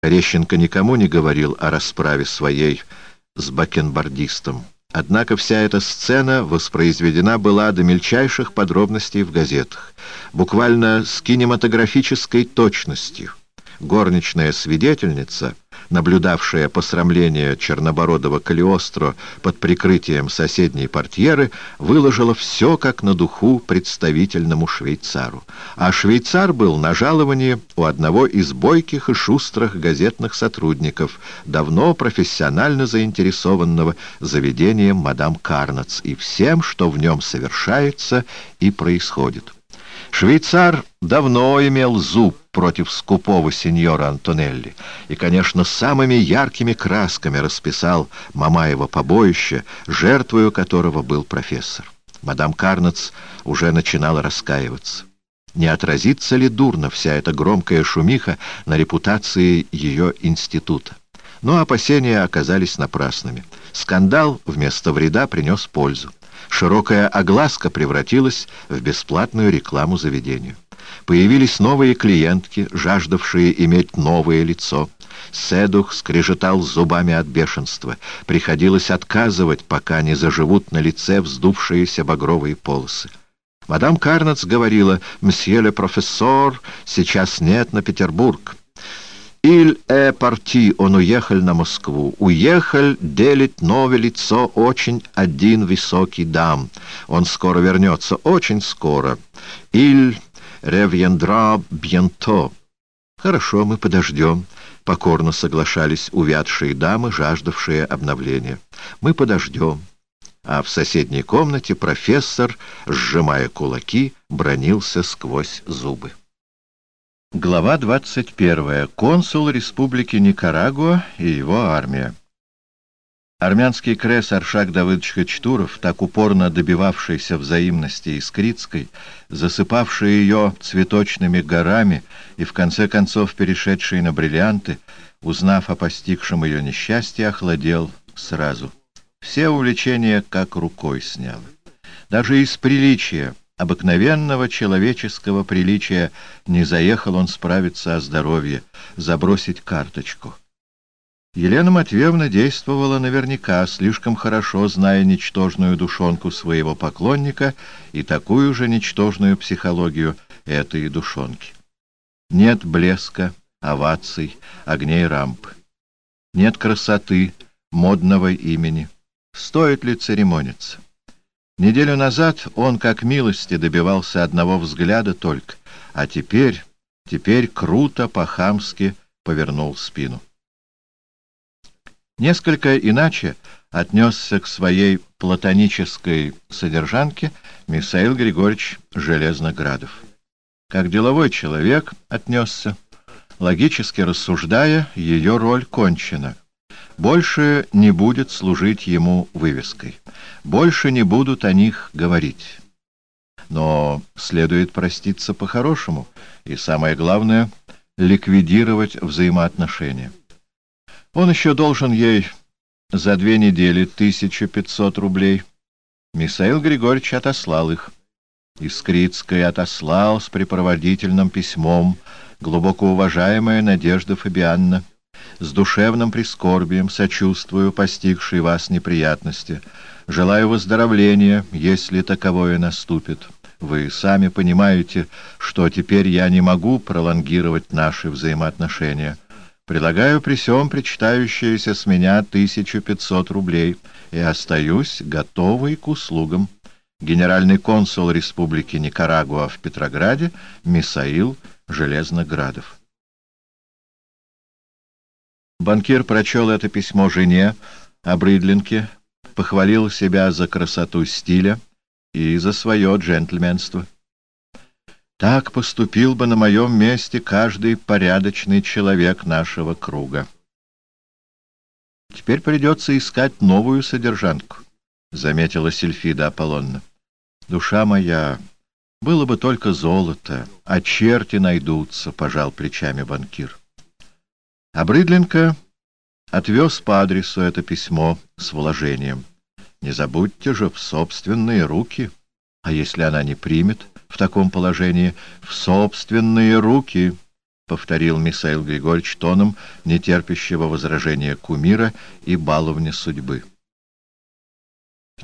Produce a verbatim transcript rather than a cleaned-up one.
Терещенко никому не говорил о расправе своей с бакенбардистом. Однако вся эта сцена воспроизведена была до мельчайших подробностей в газетах, буквально с кинематографической точностью. Горничная свидетельница, наблюдавшая посрамление чернобородого Калиостро под прикрытием соседней портьеры, выложила все как на духу представительному швейцару. А швейцар был на жаловании у одного из бойких и шустрых газетных сотрудников, давно профессионально заинтересованного заведением мадам Карнац и всем, что в нем совершается и происходит. Швейцар давно имел зуб против скупого сеньора Антонелли и, конечно, самыми яркими красками расписал Мамаево побоище, жертвою которого был профессор. Мадам Карнац уже начинала раскаиваться. Не отразится ли дурно вся эта громкая шумиха на репутации ее института? Но опасения оказались напрасными. Скандал вместо вреда принес пользу. Широкая огласка превратилась в бесплатную рекламу заведению. Появились новые клиентки, жаждавшие иметь новое лицо. Седух скрежетал зубами от бешенства. Приходилось отказывать, пока не заживут на лице вздувшиеся багровые полосы. Мадам Карнац говорила: «Мсье ле профессор, сейчас нет на Петербург». «Иль э парти, он уехал на Москву. Уехал делить новое лицо очень один высокий дам. Он скоро вернется, очень скоро. Иль ревьендра бьенто». «Хорошо, мы подождем», — покорно соглашались увядшие дамы, жаждавшие обновления. «Мы подождем». А в соседней комнате профессор, сжимая кулаки, бранился сквозь зубы. Глава двадцать первая. Консул Республики Никарагуа и его армия. Армянский крес Аршак Давыдович Хачатуров, так упорно добивавшийся взаимности Искритской, засыпавший ее цветочными горами и в конце концов перешедший на бриллианты, узнав о постигшем ее несчастье, охладел сразу. Все увлечения как рукой сняло. Даже из приличия, обыкновенного человеческого приличия, не заехал он справиться о здоровье, забросить карточку. Елена Матвеевна действовала наверняка, слишком хорошо зная ничтожную душонку своего поклонника и такую же ничтожную психологию этой душонки. Нет блеска, оваций, огней рамп. Нет красоты, модного имени. Стоит ли церемониться? Неделю назад он, как милости, добивался одного взгляда только, а теперь, теперь круто, по-хамски повернул спину. Несколько иначе отнесся к своей платонической содержанке Михаил Григорьевич Железноградов. Как деловой человек отнесся, логически рассуждая, ее роль кончена. Больше не будет служить ему вывеской. Больше не будут о них говорить. Но следует проститься по-хорошему и, самое главное, ликвидировать взаимоотношения. Он еще должен ей за две недели тысячу пятьсот рублей. Михаил Григорьевич отослал их. Искритская отослал с припроводительным письмом: «Глубоко уважаемая Надежда Фабианна, с душевным прискорбием сочувствую постигшей вас неприятности. Желаю выздоровления, если таковое наступит. Вы сами понимаете, что теперь я не могу пролонгировать наши взаимоотношения. Предлагаю при сём причитающиеся с меня тысячу пятьсот рублей и остаюсь готовый к услугам. Генеральный консул Республики Никарагуа в Петрограде Михаил Железноградов». Банкир прочел это письмо жене, Обрыдленке, похвалил себя за красоту стиля и за свое джентльменство. Так поступил бы на моем месте каждый порядочный человек нашего круга. Теперь придется искать новую содержанку, — заметила Сильфида Аполлонна. Душа моя, было бы только золото, а черти найдутся, — пожал плечами банкир. Обрыдленко отвез по адресу это письмо с вложением. Не забудьте же, в собственные руки. А если она не примет в таком положении? В собственные руки. повторил Михаил Григорьевич тоном, нетерпящего возражения кумира и баловня судьбы.